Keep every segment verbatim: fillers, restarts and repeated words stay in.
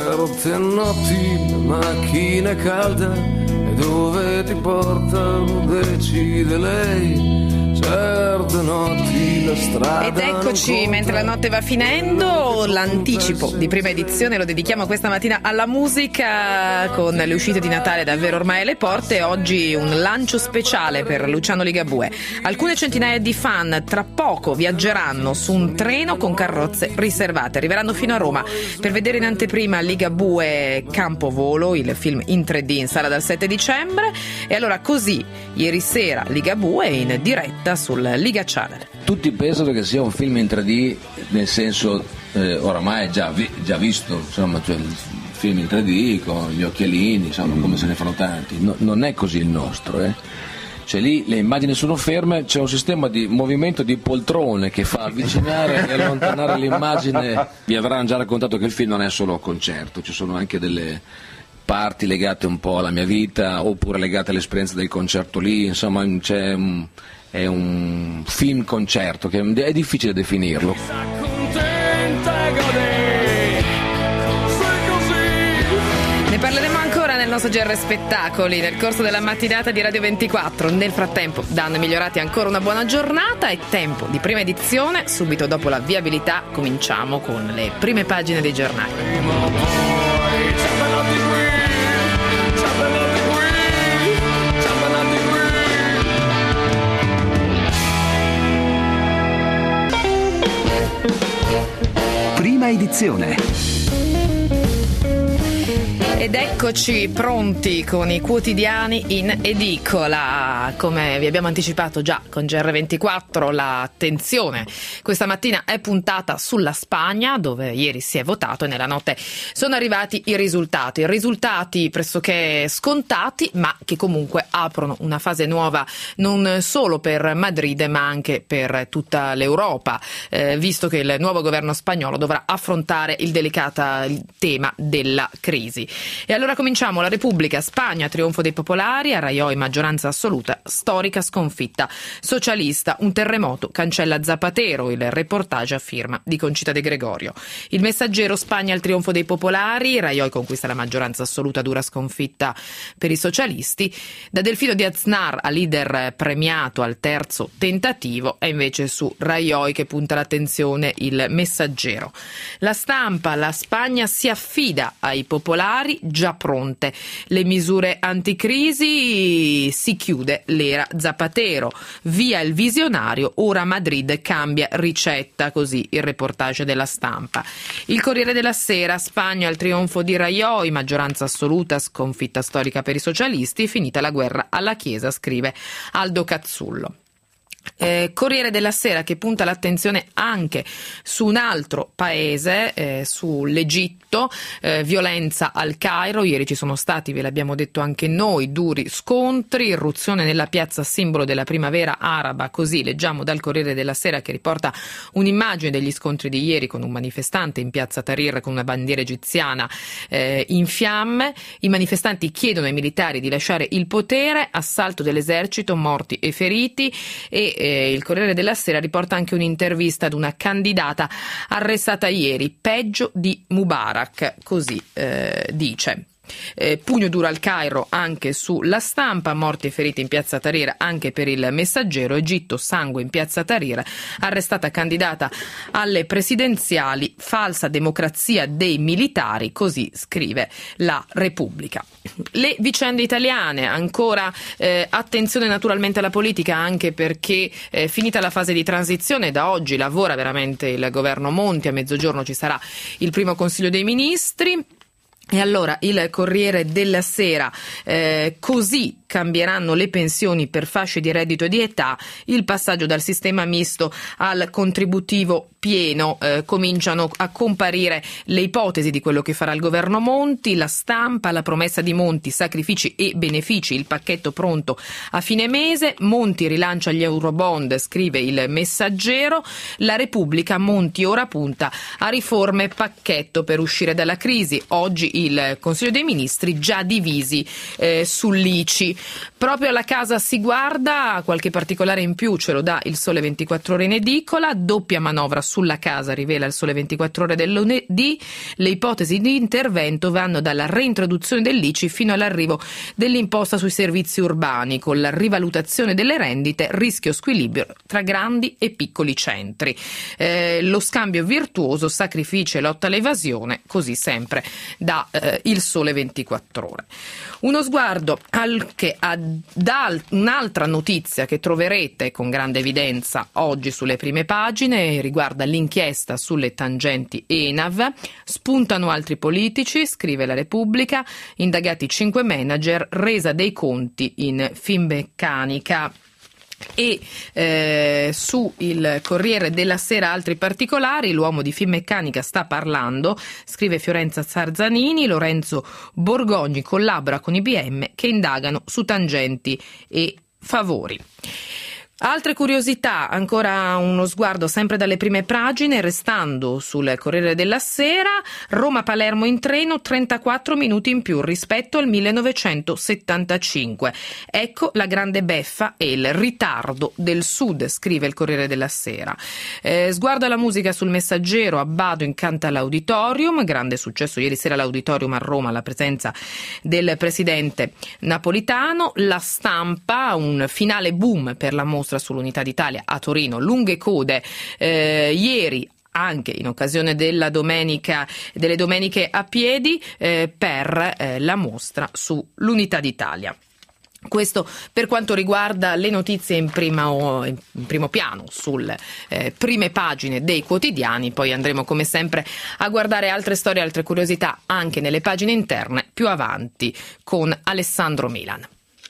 certe notti la macchina è calda e dove ti porta lo decide lei. Certe notti la strada. Ed eccoci, mentre la notte va finendo, l'anticipo di prima edizione lo dedichiamo questa mattina alla musica, con le uscite di Natale davvero ormai alle porte. Oggi un lancio speciale per Luciano Ligabue. Alcune centinaia di fan tra poco viaggeranno su un treno con carrozze riservate, arriveranno fino a Roma per vedere in anteprima Ligabue Campovolo, il film in tre D in sala dal sette dicembre. E allora così ieri sera Ligabue in diretta sul Liga Channel. Tutti pensano che sia un film in tre D, nel senso eh, oramai già, vi, già visto, insomma, cioè il film in tre D con gli occhialini, insomma, mm. come se ne fanno tanti. No, non è così il nostro, eh. Cioè lì le immagini sono ferme, c'è un sistema di movimento di poltrone che fa avvicinare e allontanare l'immagine. Vi avranno già raccontato che il film non è solo concerto, ci sono anche delle parti legate un po' alla mia vita oppure legate all'esperienza del concerto lì, insomma c'è un, è un film concerto che è difficile definirlo. Ne parleremo ancora nel nostro G R Spettacoli nel corso della mattinata di Radio ventiquattro. Nel frattempo, da noi migliorati, ancora una buona giornata e tempo di prima edizione. Subito dopo la viabilità cominciamo con le prime pagine dei giornali. Prima edizione. Ed eccoci pronti con i quotidiani in edicola. Come vi abbiamo anticipato già con G R ventiquattro, l'attenzione questa mattina è puntata sulla Spagna, dove ieri si è votato e nella notte sono arrivati i risultati. Risultati pressoché scontati, ma che comunque aprono una fase nuova non solo per Madrid ma anche per tutta l'Europa, eh, visto che il nuovo governo spagnolo dovrà affrontare il delicato tema della crisi. E allora cominciamo. La Repubblica, Spagna, trionfo dei popolari, a Rajoy maggioranza assoluta, storica sconfitta socialista, un terremoto cancella Zapatero, il reportage a firma di Concita De Gregorio. Il Messaggero, Spagna al trionfo dei popolari, Rajoy conquista la maggioranza assoluta, dura sconfitta per i socialisti. Da Delfino di Aznar a leader premiato al terzo tentativo è invece su Rajoy che punta l'attenzione il Messaggero. La Stampa, la Spagna si affida ai popolari, già pronte le misure anticrisi, si chiude l'era Zapatero, via il visionario, ora Madrid cambia ricetta, così il reportage della Stampa. Il Corriere della Sera, Spagna al trionfo di Rajoy, maggioranza assoluta, sconfitta storica per i socialisti, finita la guerra alla Chiesa, scrive Aldo Cazzullo. Eh, Corriere della Sera che punta l'attenzione anche su un altro paese, eh, sull'Egitto, eh, violenza al Cairo. Ieri ci sono stati, ve l'abbiamo detto anche noi, duri scontri, irruzione nella piazza simbolo della primavera araba, così leggiamo dal Corriere della Sera che riporta un'immagine degli scontri di ieri con un manifestante in piazza Tahrir con una bandiera egiziana eh, in fiamme. I manifestanti chiedono ai militari di lasciare il potere, assalto dell'esercito, morti e feriti. E eh, il Corriere della Sera riporta anche un'intervista ad una candidata arrestata ieri, peggio di Mubarak, così eh, dice. Eh, pugno duro al Cairo anche sulla Stampa, morti e feriti in piazza Tahrir anche per il Messaggero. Egitto, sangue in piazza Tahrir, arrestata candidata alle presidenziali, falsa democrazia dei militari, così scrive la Repubblica. Le vicende italiane, ancora eh, attenzione naturalmente alla politica, anche perché eh, finita la fase di transizione, da oggi lavora veramente il governo Monti, a mezzogiorno ci sarà il primo Consiglio dei Ministri. E allora il Corriere della Sera, eh, così cambieranno le pensioni per fasce di reddito e di età, il passaggio dal sistema misto al contributivo pieno, eh, cominciano a comparire le ipotesi di quello che farà il governo Monti. La Stampa, la promessa di Monti, sacrifici e benefici, il pacchetto pronto a fine mese. Monti rilancia gli eurobond, scrive il Messaggero. La Repubblica, Monti ora punta a riforme pacchetto per uscire dalla crisi. Oggi il Consiglio dei Ministri già divisi eh, sull'I C I. Proprio alla casa si guarda, qualche particolare in più ce lo dà il Sole ventiquattro Ore in edicola, doppia manovra sulla casa, rivela il Sole ventiquattro Ore del lunedì, le ipotesi di intervento vanno dalla reintroduzione dell'I C I fino all'arrivo dell'imposta sui servizi urbani, con la rivalutazione delle rendite, rischio squilibrio tra grandi e piccoli centri. Eh, lo scambio virtuoso, sacrificio e lotta all'evasione, così sempre da eh, il Sole ventiquattro Ore. Uno sguardo anche ad un'altra notizia che troverete con grande evidenza oggi sulle prime pagine, riguarda l'inchiesta sulle tangenti E N A V. Spuntano altri politici, scrive la Repubblica, indagati cinque manager, resa dei conti in Finmeccanica. E eh, su il Corriere della Sera altri particolari, l'uomo di Finmeccanica sta parlando, scrive Fiorenza Zarzanini, Lorenzo Borgogni collabora con I B M che indagano su tangenti e favori. Altre curiosità, ancora uno sguardo sempre dalle prime pagine, restando sul Corriere della Sera, Roma-Palermo in treno, trentaquattro minuti in più rispetto al millenovecentosettantacinque. Ecco la grande beffa e il ritardo del Sud, scrive il Corriere della Sera. Eh, sguardo alla musica sul Messaggero, Abbado incanta l'Auditorium, grande successo ieri sera all'Auditorium a Roma, la presenza del presidente Napolitano. La Stampa, un finale boom per la mostra sull'Unità d'Italia a Torino, lunghe code eh, ieri anche in occasione della domenica delle domeniche a piedi eh, per eh, la mostra sull'Unità d'Italia. Questo per quanto riguarda le notizie in, prima, in primo piano sulle eh, prime pagine dei quotidiani, poi andremo come sempre a guardare altre storie, altre curiosità anche nelle pagine interne più avanti con Alessandro Milan.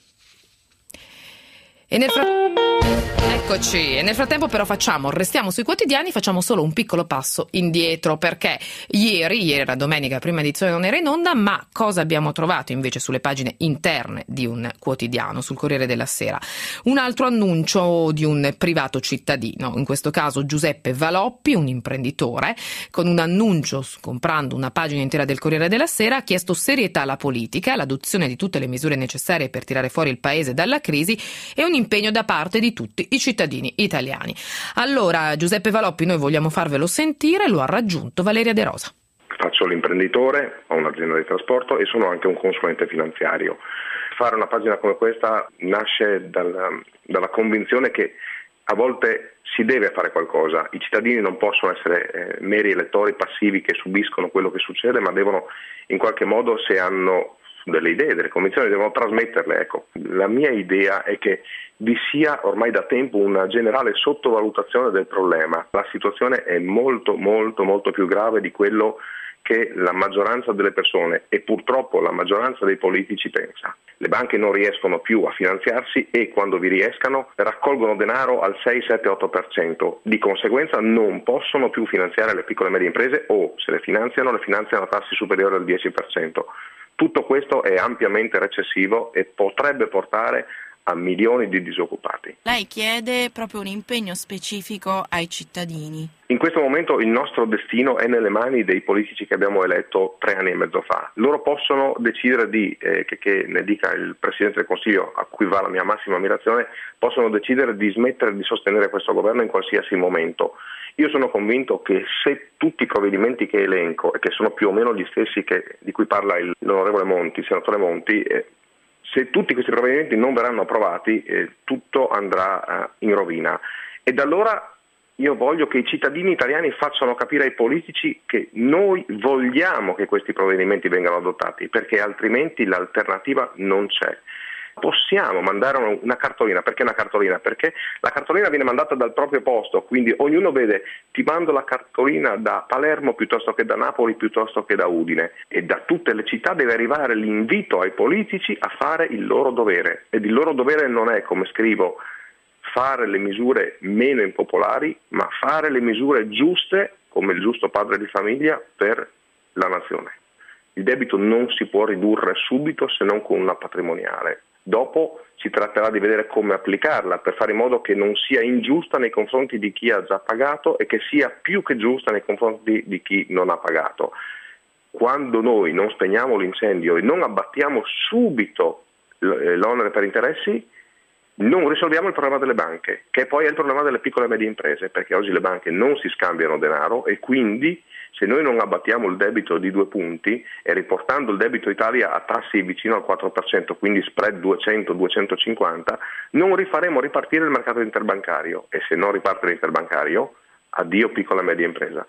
E nel frattempo Eccoci, e nel frattempo però facciamo, restiamo sui quotidiani, facciamo solo un piccolo passo indietro, perché ieri, ieri era domenica, prima edizione non era in onda, ma cosa abbiamo trovato invece sulle pagine interne di un quotidiano, sul Corriere della Sera? Un altro annuncio di un privato cittadino, in questo caso Giuseppe Valoppi, un imprenditore, con un annuncio comprando una pagina intera del Corriere della Sera, ha chiesto serietà alla politica, l'adozione di tutte le misure necessarie per tirare fuori il paese dalla crisi e un impegno da parte di tutti i cittadini italiani. Allora, Giuseppe Valoppi, noi vogliamo farvelo sentire, lo ha raggiunto Valeria De Rosa. Faccio l'imprenditore, ho un'azienda di trasporto e sono anche un consulente finanziario. Fare una pagina come questa nasce dalla, dalla convinzione che a volte si deve fare qualcosa. I cittadini non possono essere eh, meri elettori passivi che subiscono quello che succede, ma devono in qualche modo, se hanno delle idee, delle convinzioni, devono trasmetterle. Ecco, la mia idea è che vi sia ormai da tempo una generale sottovalutazione del problema. La situazione è molto molto molto più grave di quello che la maggioranza delle persone e purtroppo la maggioranza dei politici pensa. Le banche non riescono più a finanziarsi e quando vi riescano raccolgono denaro al sei, sette, otto per cento. Di conseguenza non possono più finanziare le piccole e medie imprese o se le finanziano le finanziano a tassi superiori al dieci per cento. Tutto questo è ampiamente recessivo e potrebbe portare a milioni di disoccupati. Lei chiede proprio un impegno specifico ai cittadini. In questo momento il nostro destino è nelle mani dei politici che abbiamo eletto tre anni e mezzo fa. Loro possono decidere di, eh, che, che ne dica il Presidente del Consiglio, a cui va la mia massima ammirazione, possono decidere di smettere di sostenere questo governo in qualsiasi momento. Io sono convinto che se tutti i provvedimenti che elenco, e che sono più o meno gli stessi che, di cui parla il, l'onorevole Monti, il senatore Monti, eh, se tutti questi provvedimenti non verranno approvati, eh, tutto andrà eh, in rovina. E da allora io voglio che i cittadini italiani facciano capire ai politici che noi vogliamo che questi provvedimenti vengano adottati, perché altrimenti l'alternativa non c'è. Possiamo mandare una cartolina, perché una cartolina? Perché la cartolina viene mandata dal proprio posto, quindi ognuno vede, ti mando la cartolina da Palermo piuttosto che da Napoli, piuttosto che da Udine, e da tutte le città deve arrivare l'invito ai politici a fare il loro dovere, ed il loro dovere non è, come scrivo, fare le misure meno impopolari, ma fare le misure giuste, come il giusto padre di famiglia, per la nazione. Il debito non si può ridurre subito se non con una patrimoniale. Dopo si tratterà di vedere come applicarla per fare in modo che non sia ingiusta nei confronti di chi ha già pagato e che sia più che giusta nei confronti di chi non ha pagato. Quando noi non spegniamo l'incendio e non abbattiamo subito l'onere per interessi, non risolviamo il problema delle banche, che poi è il problema delle piccole e medie imprese, perché oggi le banche non si scambiano denaro e quindi se noi non abbattiamo il debito di due punti e riportando il debito Italia a tassi vicino al quattro per cento, quindi spread duecento duecentocinquanta, non rifaremo ripartire il mercato interbancario e se non riparte l'interbancario, addio piccola e media impresa.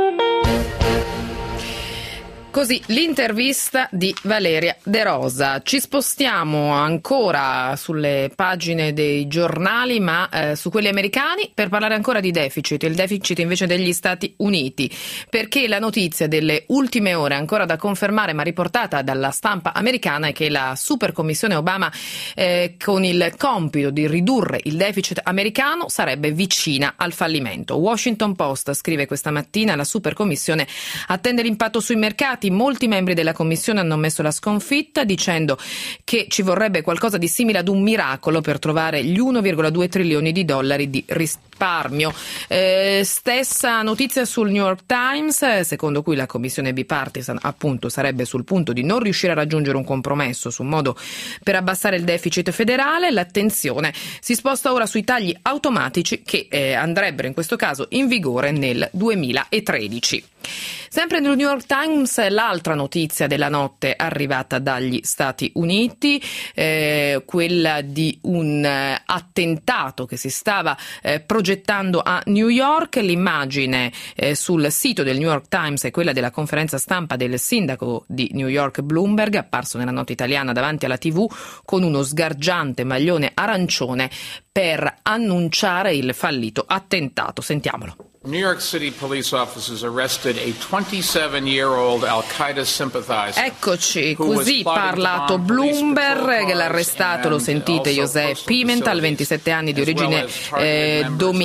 Così l'intervista di Valeria De Rosa. Ci spostiamo ancora sulle pagine dei giornali, ma eh, su quelli americani, per parlare ancora di deficit, il deficit invece degli Stati Uniti, perché la notizia delle ultime ore, ancora da confermare ma riportata dalla stampa americana, è che la Super Commissione Obama, eh, con il compito di ridurre il deficit americano, sarebbe vicina al fallimento. Washington Post scrive questa mattina: la Super Commissione attende l'impatto sui mercati. Molti membri della Commissione hanno ammesso la sconfitta, dicendo che ci vorrebbe qualcosa di simile ad un miracolo per trovare gli uno virgola due trilioni di dollari di risparmio. Eh, stessa notizia sul New York Times, secondo cui la Commissione bipartisan appunto sarebbe sul punto di non riuscire a raggiungere un compromesso su un modo per abbassare il deficit federale. L'attenzione si sposta ora sui tagli automatici che eh, andrebbero in questo caso in vigore nel duemilatredici. Sempre nel New York Times l'altra notizia della notte arrivata dagli Stati Uniti, eh, quella di un eh, attentato che si stava eh, progettando a New York. L'immagine eh, sul sito del New York Times è quella della conferenza stampa del sindaco di New York Bloomberg, apparso nella notte italiana davanti alla tivù con uno sgargiante maglione arancione per annunciare il fallito attentato. Sentiamolo. New York City police officers arrested a twenty-seven-year-old Al-Qaeda sympathizer. Eccoci, così parlato Bloomberg, l'arrestato, lo sentite, José Pimentel, ventisette anni di origine eh,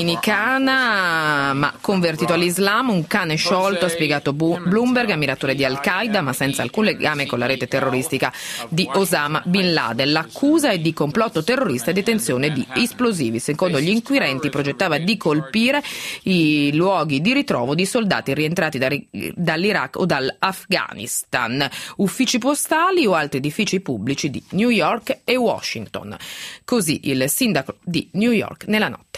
dominicana, ma convertito all'Islam, un cane sciolto, ha spiegato Bloomberg, ammiratore di Al-Qaeda, ma senza alcun legame con la rete terroristica di Osama Bin Laden. L'accusa è di complotto terrorista e detenzione di esplosivi. Secondo gli inquirenti progettava di colpire i luoghi di ritrovo di soldati rientrati da, dall'Iraq o dall'Afghanistan, uffici postali o altri edifici pubblici di New York e Washington. Così il sindaco di New York nella notte.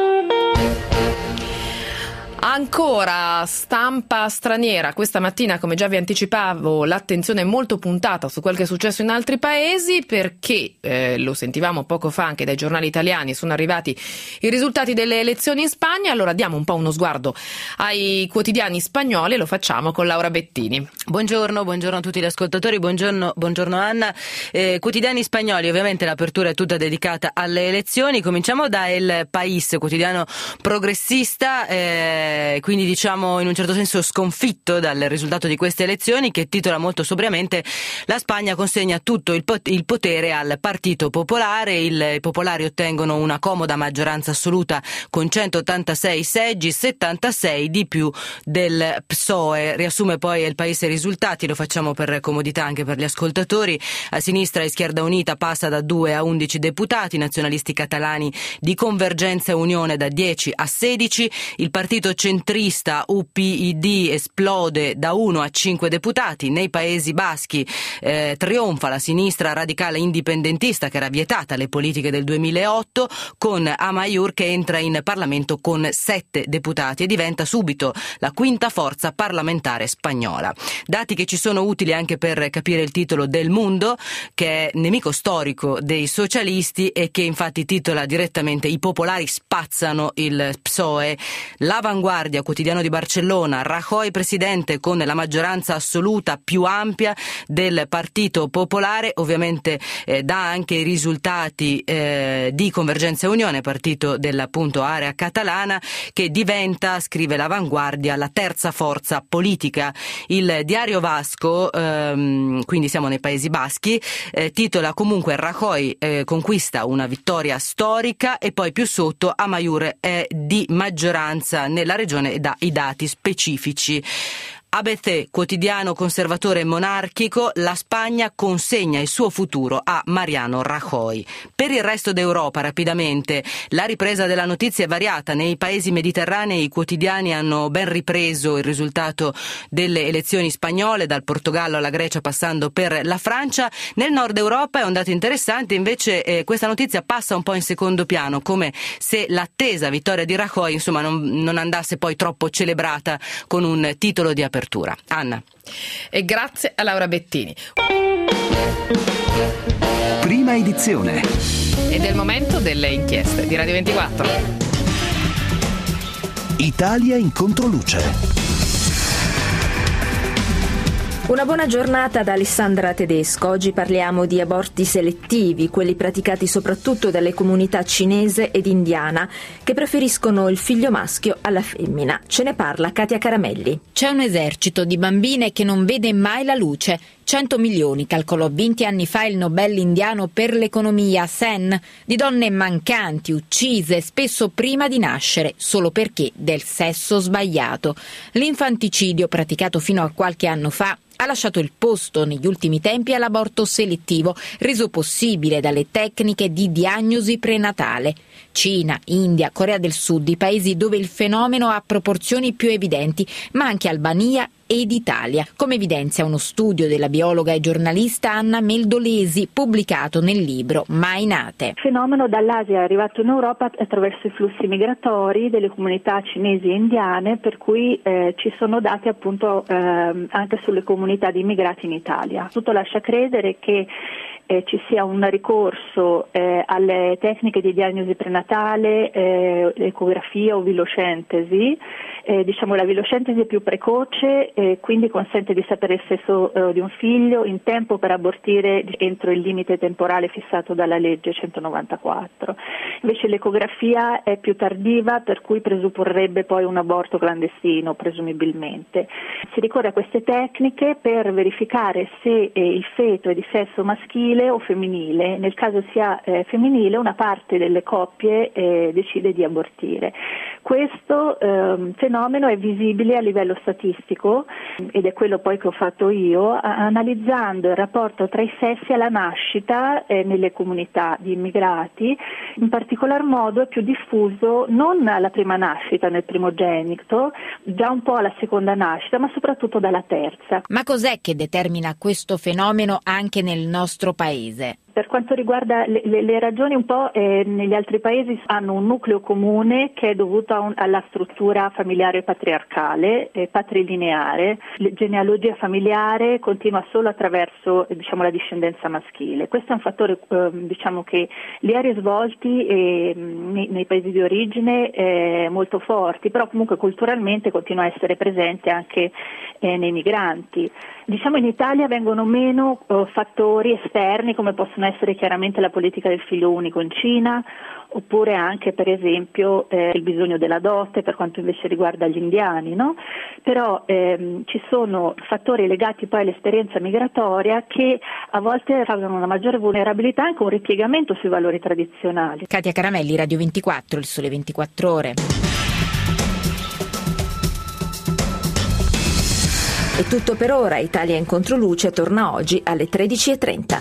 Ancora stampa straniera, questa mattina, come già vi anticipavo, l'attenzione è molto puntata su quel che è successo in altri paesi, perché eh, lo sentivamo poco fa anche dai giornali italiani, sono arrivati i risultati delle elezioni in Spagna. Allora diamo un po' uno sguardo ai quotidiani spagnoli e lo facciamo con Laura Bettini. Buongiorno, buongiorno a tutti gli ascoltatori, buongiorno, buongiorno Anna. Eh, quotidiani spagnoli, ovviamente l'apertura è tutta dedicata alle elezioni. Cominciamo da El País, quotidiano progressista, eh, quindi diciamo in un certo senso sconfitto dal risultato di queste elezioni, che titola molto sobriamente: la Spagna consegna tutto il, pot- il potere al Partito Popolare. Il, I popolari ottengono una comoda maggioranza assoluta con centottantasei seggi, settantasei di più del P S O E. Riassume poi il Paese i risultati, lo facciamo per comodità anche per gli ascoltatori. A sinistra Izquierda Unita passa da due a undici deputati, nazionalisti catalani di Convergenza e Unione da dieci a sedici, il partito centrista U P I D esplode da uno a cinque deputati. Nei Paesi Baschi eh, trionfa la sinistra radicale indipendentista, che era vietata alle politiche del duemilaotto, con Amaiur che entra in Parlamento con sette deputati e diventa subito la quinta forza parlamentare spagnola. Dati che ci sono utili anche per capire il titolo del Mundo, che è nemico storico dei socialisti e che infatti titola direttamente: i popolari spazzano il P S O E. L'Avanguardia, quotidiano di Barcellona: Rajoy presidente con la maggioranza assoluta più ampia del Partito Popolare. Ovviamente eh, dà anche i risultati eh, di Convergenza e Unione, partito dell'appunto area catalana, che diventa, scrive l'Avanguardia, la terza forza politica. Il Diario Vasco, ehm, quindi siamo nei Paesi Baschi, eh, titola comunque: Rajoy eh, conquista una vittoria storica, e poi più sotto Amaiur è di maggioranza nella regione e dà i dati specifici. A B C, quotidiano conservatore e monarchico, la Spagna consegna il suo futuro a Mariano Rajoy. Per il resto d'Europa, rapidamente, la ripresa della notizia è variata. Nei paesi mediterranei i quotidiani hanno ben ripreso il risultato delle elezioni spagnole, dal Portogallo alla Grecia passando per la Francia. Nel nord Europa è un dato interessante, invece eh, questa notizia passa un po' in secondo piano, come se l'attesa vittoria di Rajoy insomma non, non andasse poi troppo celebrata con un titolo di apertura. Anna. E grazie a Laura Bettini. Prima edizione. Ed è il momento delle inchieste di Radio ventiquattro. Italia in controluce. Una buona giornata da Alessandra Tedesco. Oggi parliamo di aborti selettivi, quelli praticati soprattutto dalle comunità cinese ed indiana, che preferiscono il figlio maschio alla femmina. Ce ne parla Katia Caramelli. C'è un esercito di bambine che non vede mai la luce. cento milioni, calcolò venti anni fa il Nobel indiano per l'economia Sen, di donne mancanti, uccise spesso prima di nascere, solo perché del sesso sbagliato. L'infanticidio, praticato fino a qualche anno fa, ha lasciato il posto negli ultimi tempi all'aborto selettivo, reso possibile dalle tecniche di diagnosi prenatale. Cina, India, Corea del Sud, i paesi dove il fenomeno ha proporzioni più evidenti, ma anche Albania ed Italia, come evidenzia uno studio della biologa e giornalista Anna Meldolesi, pubblicato nel libro Mai nate. Il fenomeno dall'Asia è arrivato in Europa attraverso i flussi migratori delle comunità cinesi e indiane, per cui eh, ci sono dati appunto eh, anche sulle comunità di immigrati in Italia. Tutto lascia credere che Eh, ci sia un ricorso eh, alle tecniche di diagnosi prenatale, eh, ecografia o vilocentesi. Eh, diciamo la vilocentesi è più precoce e eh, quindi consente di sapere il sesso eh, di un figlio in tempo per abortire entro il limite temporale fissato dalla legge centonovantaquattro. Invece l'ecografia è più tardiva, per cui presupporrebbe poi un aborto clandestino, presumibilmente. Si ricorre a queste tecniche per verificare se eh, il feto è di sesso maschile o femminile. Nel caso sia eh, femminile, una parte delle coppie eh, decide di abortire. Questo eh, fenomeno è visibile a livello statistico, ed è quello poi che ho fatto io, a- analizzando il rapporto tra i sessi alla nascita eh, nelle comunità di immigrati. In particolar modo è più diffuso non alla prima nascita, nel primogenito, già un po' alla seconda nascita, ma soprattutto dalla terza. Ma cos'è che determina questo fenomeno anche nel nostro paese? Per quanto riguarda le, le, le ragioni, un po' eh, negli altri paesi hanno un nucleo comune che è dovuto a un, alla struttura familiare patriarcale, eh, patrilineare. La genealogia familiare continua solo attraverso eh, diciamo, la discendenza maschile. Questo è un fattore eh, diciamo che li ha risvolti eh, nei, nei paesi di origine eh, molto forti, però comunque culturalmente continua a essere presente anche eh, nei migranti. Diciamo in Italia vengono meno eh, fattori esterni, come possono essere chiaramente la politica del figlio unico in Cina, oppure anche per esempio eh, il bisogno della dote per quanto invece riguarda gli indiani, no? Però ehm, ci sono fattori legati poi all'esperienza migratoria che a volte causano una maggiore vulnerabilità e anche un ripiegamento sui valori tradizionali. Katia Caramelli, Radio ventiquattro, Il Sole ventiquattro Ore. È tutto per ora. Italia in controluce torna oggi alle tredici e trenta.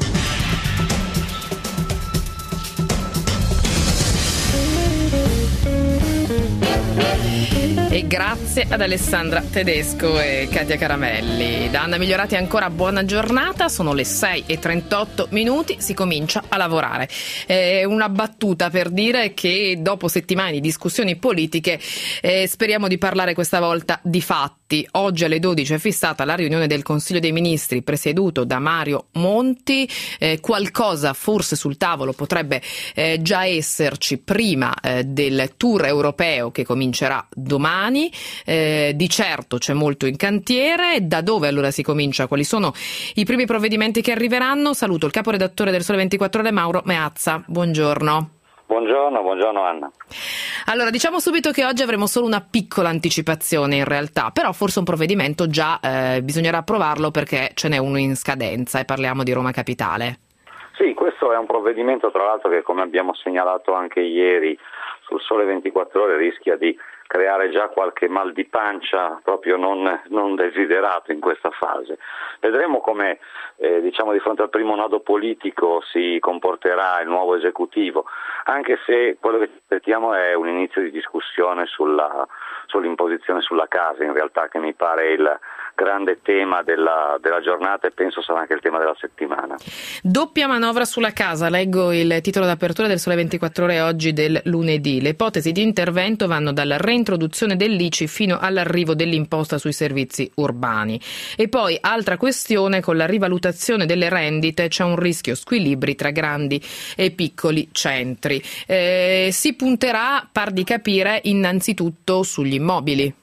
E grazie ad Alessandra Tedesco e Katia Caramelli. Da Anna Migliorati ancora buona giornata, sono le sei e trentotto minuti, si comincia a lavorare. È una battuta per dire che dopo settimane di discussioni politiche eh, speriamo di parlare questa volta di fatti. Oggi alle dodici è fissata la riunione del Consiglio dei Ministri presieduto da Mario Monti. Eh, qualcosa forse sul tavolo potrebbe eh, già esserci prima eh, del tour europeo che comincerà domani. Eh, di certo c'è molto in cantiere. Da dove allora si comincia? Quali sono i primi provvedimenti che arriveranno? Saluto il caporedattore del Sole ventiquattro Ore, Mauro Meazza. Buongiorno. Buongiorno, buongiorno Anna. Allora, diciamo subito che oggi avremo solo una piccola anticipazione in realtà, però forse un provvedimento già eh, bisognerà approvarlo perché ce n'è uno in scadenza e parliamo di Roma Capitale. Sì, questo è un provvedimento tra l'altro che, come abbiamo segnalato anche ieri sul Sole ventiquattro Ore, rischia di creare già qualche mal di pancia proprio non, non desiderato in questa fase. Vedremo come eh, diciamo di fronte al primo nodo politico si comporterà il nuovo esecutivo, anche se quello che ci aspettiamo è un inizio di discussione sulla, sull'imposizione sulla casa, in realtà, che mi pare il grande tema della, della giornata e penso sarà anche il tema della settimana. Doppia manovra sulla casa, leggo il titolo d'apertura del Sole ventiquattro Ore oggi del lunedì. Le ipotesi di intervento vanno dalla reintroduzione dell'I C I fino all'arrivo dell'imposta sui servizi urbani. E poi altra questione, con la rivalutazione delle rendite c'è un rischio squilibri tra grandi e piccoli centri. Eh, si punterà, par di capire, innanzitutto sugli immobili.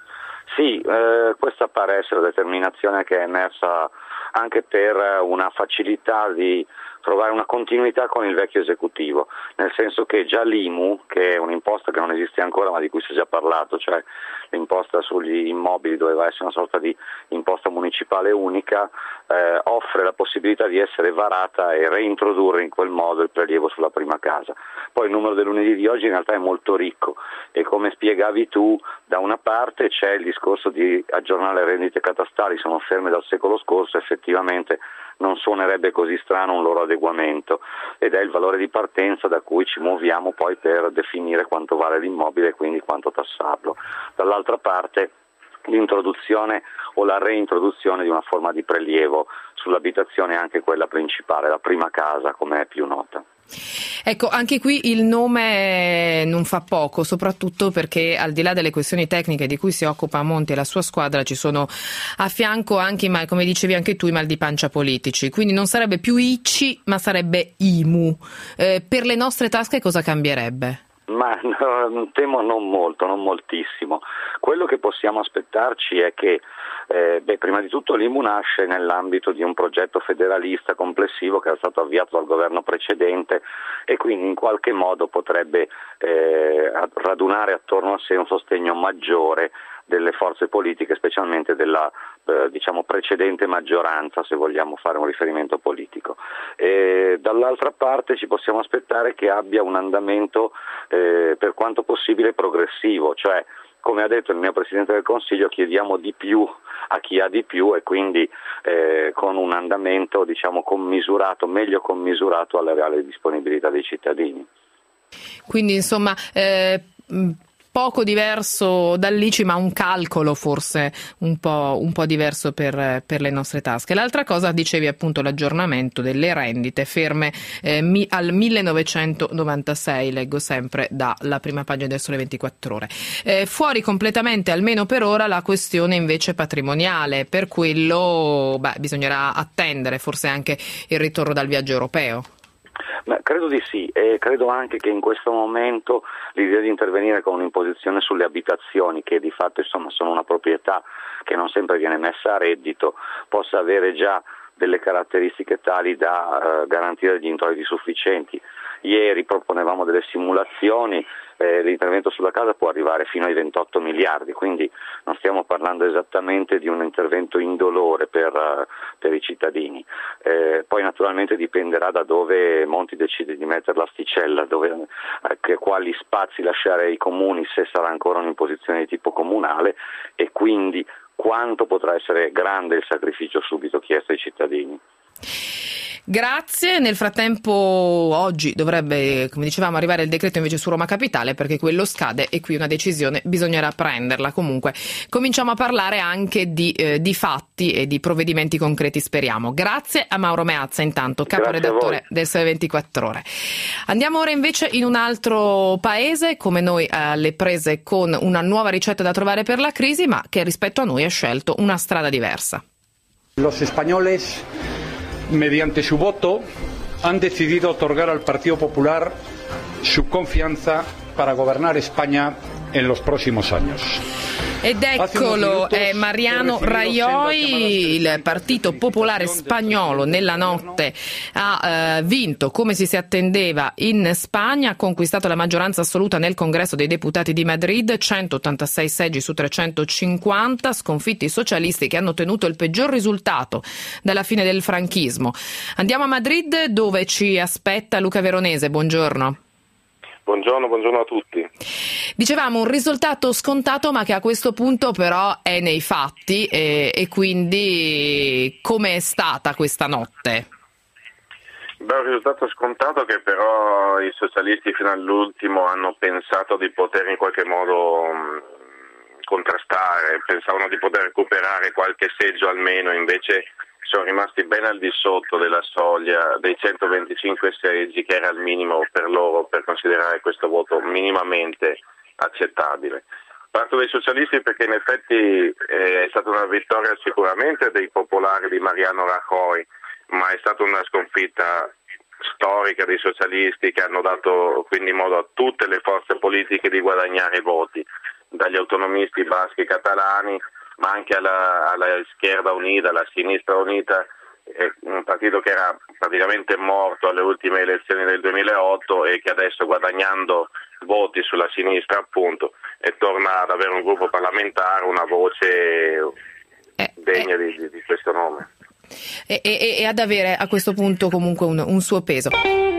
Sì, eh, questa pare essere la determinazione che è emersa anche per una facilità di trovare una continuità con il vecchio esecutivo, nel senso che già l'I M U, che è un'imposta che non esiste ancora ma di cui si è già parlato, cioè l'imposta sugli immobili doveva essere una sorta di imposta municipale unica, eh, offre la possibilità di essere varata e reintrodurre in quel modo il prelievo sulla prima casa. Poi il numero del lunedì di oggi in realtà è molto ricco e, come spiegavi tu, da una parte c'è il discorso di aggiornare le rendite catastali, sono ferme dal secolo scorso, effettivamente non suonerebbe così strano un loro adeguamento, ed è il valore di partenza da cui ci muoviamo poi per definire quanto vale l'immobile e quindi quanto tassarlo. Dall'altra parte l'introduzione o la reintroduzione di una forma di prelievo sull'abitazione, anche quella principale, la prima casa come è più nota. Ecco, anche qui il nome non fa poco, soprattutto perché al di là delle questioni tecniche di cui si occupa Monti e la sua squadra ci sono a fianco anche, come dicevi anche tu, i mal di pancia politici, quindi non sarebbe più I C I ma sarebbe I M U. Eh, per le nostre tasche cosa cambierebbe? Ma no, temo non molto, non moltissimo. Quello che possiamo aspettarci è che Eh, beh, prima di tutto l'I M U nasce nell'ambito di un progetto federalista complessivo che era stato avviato dal governo precedente e quindi in qualche modo potrebbe eh, radunare attorno a sé un sostegno maggiore delle forze politiche, specialmente della eh, diciamo precedente maggioranza, se vogliamo fare un riferimento politico. E dall'altra parte ci possiamo aspettare che abbia un andamento eh, per quanto possibile progressivo, cioè, come ha detto il mio Presidente del Consiglio, chiediamo di più a chi ha di più e quindi eh, con un andamento diciamo commisurato, meglio commisurato alle reali disponibilità dei cittadini. Quindi insomma eh, poco diverso dall'I C I ma un calcolo forse un po', un po' diverso per, per le nostre tasche. L'altra cosa, dicevi appunto l'aggiornamento delle rendite ferme eh, mi, al millenovecentonovantasei, leggo sempre dalla prima pagina del Sole ventiquattro Ore. Eh, fuori completamente, almeno per ora, la questione invece patrimoniale, per quello beh, bisognerà attendere forse anche il ritorno dal viaggio europeo. Beh, credo di sì, e credo anche che in questo momento l'idea di intervenire con un'imposizione sulle abitazioni, che di fatto insomma sono una proprietà che non sempre viene messa a reddito, possa avere già delle caratteristiche tali da eh, garantire degli introiti sufficienti. Ieri proponevamo delle simulazioni, eh, l'intervento sulla casa può arrivare fino ai ventotto miliardi, quindi non stiamo parlando esattamente di un intervento indolore per, uh, per i cittadini. Eh, poi naturalmente dipenderà da dove Monti decide di mettere l'asticella, dove, eh, che, quali spazi lasciare ai comuni, se sarà ancora un'imposizione di tipo comunale, e quindi quanto potrà essere grande il sacrificio subito chiesto ai cittadini. Grazie. Nel frattempo oggi dovrebbe, come dicevamo, arrivare il decreto invece su Roma Capitale, perché quello scade e qui una decisione bisognerà prenderla. Comunque cominciamo a parlare anche di, eh, di fatti e di provvedimenti concreti, speriamo. Grazie a Mauro Meazza, intanto caporedattore del Sole ventiquattro Ore. Andiamo ora invece in un altro paese, come noi alle prese con una nuova ricetta da trovare per la crisi, ma che rispetto a noi ha scelto una strada diversa. Los españoles, mediante su voto, han decidido otorgar al Partido Popular su confianza para gobernar España en los próximos años. Ed eccolo, è Mariano Rajoy. Il Partito Popolare Spagnolo nella notte ha eh, vinto come si si attendeva in Spagna, ha conquistato la maggioranza assoluta nel Congresso dei Deputati di Madrid, centottantasei seggi su trecentocinquanta, sconfitti i socialisti che hanno ottenuto il peggior risultato dalla fine del franchismo. Andiamo a Madrid dove ci aspetta Luca Veronese, buongiorno. Buongiorno, buongiorno a tutti. Dicevamo un risultato scontato, ma che a questo punto però è nei fatti, e, e quindi come è stata questa notte? Beh, un risultato scontato che però i socialisti fino all'ultimo hanno pensato di poter in qualche modo mh, contrastare, pensavano di poter recuperare qualche seggio almeno, invece sono rimasti ben al di sotto della soglia dei centoventicinque seggi, che era il minimo per loro per considerare questo voto minimamente accettabile. Parto dai socialisti perché in effetti eh, è stata una vittoria sicuramente dei popolari di Mariano Rajoy, ma è stata una sconfitta storica dei socialisti, che hanno dato quindi modo a tutte le forze politiche di guadagnare voti, dagli autonomisti baschi catalani, ma anche alla, alla Izquierda Unida, alla Sinistra Unita, eh, un partito che era praticamente morto alle ultime elezioni del duemilaotto e che adesso, guadagnando voti sulla sinistra appunto, e torna ad avere un gruppo parlamentare, una voce eh, degna eh. di, di questo nome. E, e, e ad avere a questo punto comunque un, un suo peso.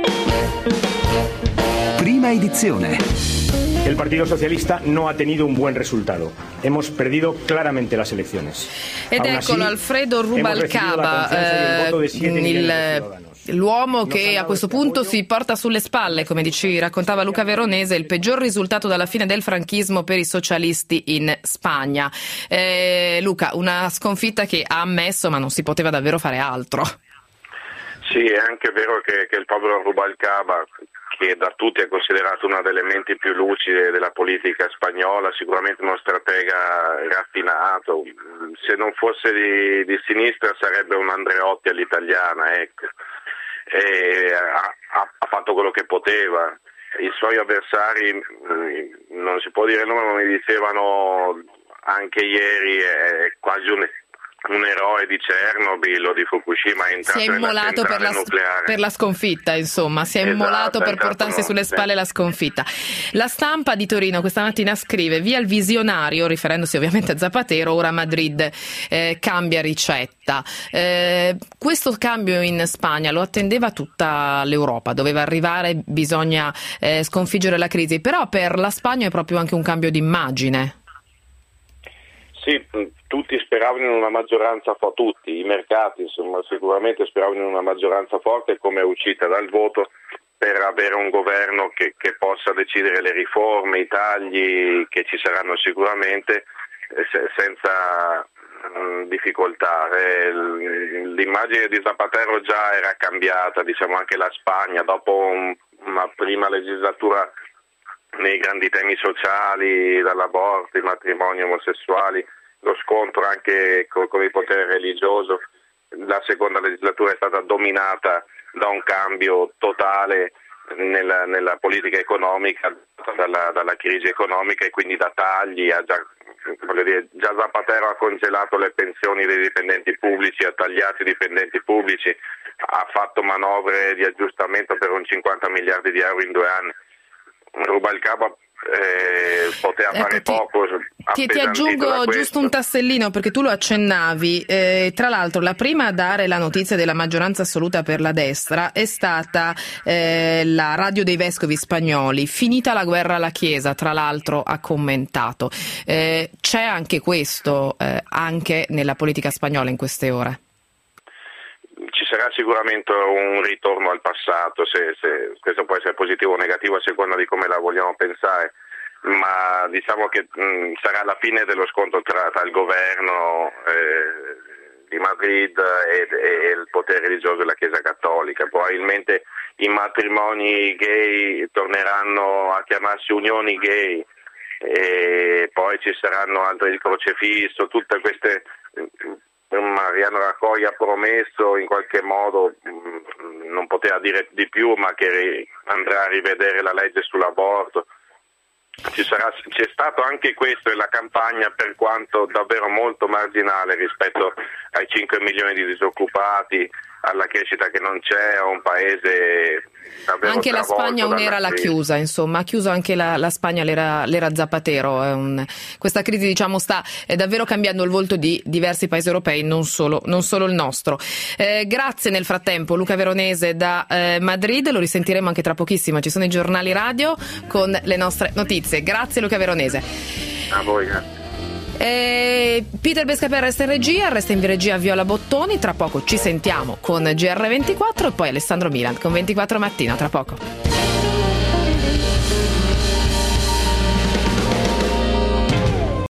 Prima edizione. El Partido Socialista no ha tenido un buen resultado. Hemos perdido claramente las elecciones. Ed Aún eccolo, así, Alfredo Rubalcaba, eh, il, l'uomo che a questo punto si porta sulle spalle, come ci raccontava Luca Veronese, il peggior risultato dalla fine del franchismo per i socialisti in Spagna. Eh, Luca, una sconfitta che ha ammesso, ma non si poteva davvero fare altro. Sì, è anche vero che, che il povero Rubalcaba, che da tutti è considerato una delle menti più lucide della politica spagnola, sicuramente uno stratega raffinato, se non fosse di, di sinistra sarebbe un Andreotti all'italiana, ecco. E ha, ha fatto quello che poteva. I suoi avversari, non si può dire il nome, ma mi dicevano anche ieri, è quasi un un eroe di Chernobyl o di Fukushima, è entrato si è immolato per la, per la sconfitta, insomma, si è esatto, immolato per portarsi no, sulle spalle sì. la sconfitta. La Stampa di Torino questa mattina scrive: via il visionario, riferendosi ovviamente a Zapatero, ora Madrid eh, cambia ricetta. Eh, questo cambio in Spagna lo attendeva tutta l'Europa, doveva arrivare, bisogna eh, sconfiggere la crisi, però per la Spagna è proprio anche un cambio d'immagine. Sì, tutti speravano in una maggioranza forte, tutti, i mercati insomma sicuramente speravano in una maggioranza forte come uscita dal voto per avere un governo che, che possa decidere le riforme, i tagli che ci saranno sicuramente eh, se, senza mh, difficoltà. Eh, l'immagine di Zapatero già era cambiata, diciamo anche la Spagna dopo un, una prima legislatura nei grandi temi sociali, dall'aborto, i matrimoni omosessuali, lo scontro anche con, con il potere religioso. La seconda legislatura è stata dominata da un cambio totale nella, nella politica economica, dalla, dalla crisi economica e quindi da tagli. A già, voglio dire, già Zapatero ha congelato le pensioni dei dipendenti pubblici, ha tagliato i dipendenti pubblici, ha fatto manovre di aggiustamento per un cinquanta miliardi di euro in due anni. Rubalcaba eh, poteva ecco, fare ti, poco. Ti, ti aggiungo giusto un tassellino perché tu lo accennavi. Eh, tra l'altro la prima a dare la notizia della maggioranza assoluta per la destra è stata eh, la Radio dei Vescovi Spagnoli. Finita la guerra alla Chiesa, tra l'altro ha commentato. Eh, c'è anche questo eh, anche nella politica spagnola in queste ore? Ci sarà sicuramente un ritorno al passato, se, se questo può essere positivo o negativo a seconda di come la vogliamo pensare, ma diciamo che mh, sarà la fine dello scontro tra, tra il governo eh, di Madrid e, e il potere religioso della Chiesa Cattolica. Probabilmente i matrimoni gay torneranno a chiamarsi unioni gay e poi ci saranno altri, il crocefisso, tutte queste... Mariano Rajoy ha promesso in qualche modo, non poteva dire di più, ma che andrà a rivedere la legge sull'aborto. Ci sarà, c'è stato anche questo nella campagna, per quanto davvero molto marginale rispetto ai cinque milioni di disoccupati alla crescita che non c'è, a un paese anche la Spagna un'era l'ha chiusa, insomma ha chiuso anche la, la Spagna l'era, l'era Zapatero. È un, questa crisi diciamo sta è davvero cambiando il volto di diversi paesi europei, non solo, non solo il nostro. Eh, grazie nel frattempo Luca Veronese da eh, Madrid, lo risentiremo anche tra pochissimo, ci sono i giornali radio con le nostre notizie. Grazie Luca Veronese. A voi, grazie. Eh, Peter Bescapè resta in regia, resta in regia Viola Bottoni, tra poco ci sentiamo con G R ventiquattro e poi Alessandro Milan con ventiquattro Mattina, tra poco.